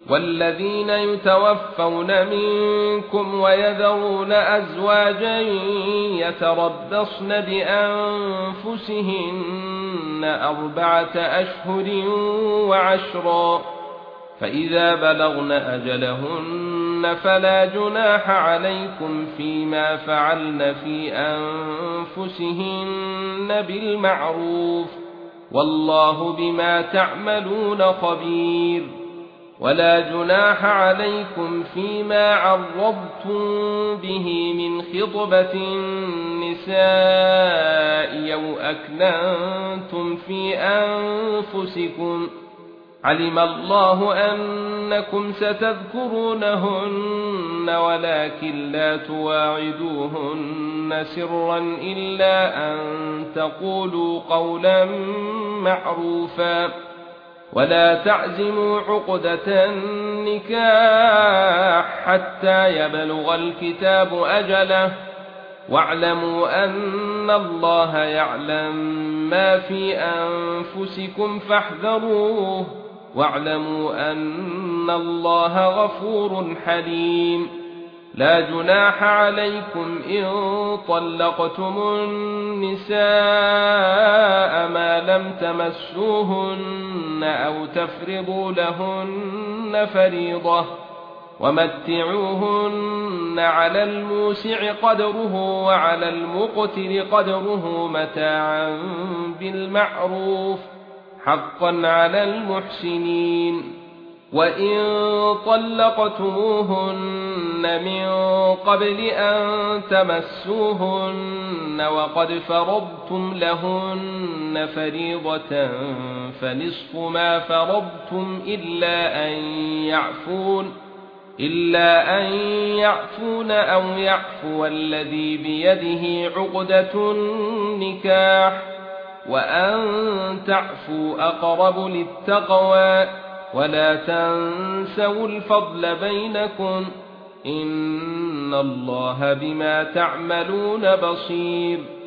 والذين يتوفون منكم ويذرون أزواجا يتربصن بأنفسهن 4 أشهر وعشرا، فإذا بلغن أجلهن فلا جناح عليكم فيما فعلن في أنفسهن بالمعروف، والله بما تعملون خبير. ولا جناح عليكم فيما عرضتم به من خطبة النساء أو أكننتم في أنفسكم، علم الله أنكم ستذكرونهن ولكن لا تواعدوهن سرا إلا أن تقولوا قولا معروفا، ولا تعزموا عقدة النكاح حتى يبلغ الكتاب أجله، واعلموا أن الله يعلم ما في أنفسكم فاحذروه، واعلموا أن الله غفور حليم. لا جناح عليكم إن طلقتم النساء ما لم تمسوهن أو تفرضوا لهن فريضة، ومتعوهن على الموسع قدره وعلى المقتر قدره متاعا بالمعروف، حقا على المحسنين. وإن طلقتموهن من قبل أن تمسوهن وقد فرضتم لهن فريضة فنصف ما فرضتم إلا أن يعفون أو يعفو الذي بيده عقدة النكاح، وأن تعفوا أقرب للتقوى، ولا تنسوا الفضل بينكم، إن الله بما تعملون بصير.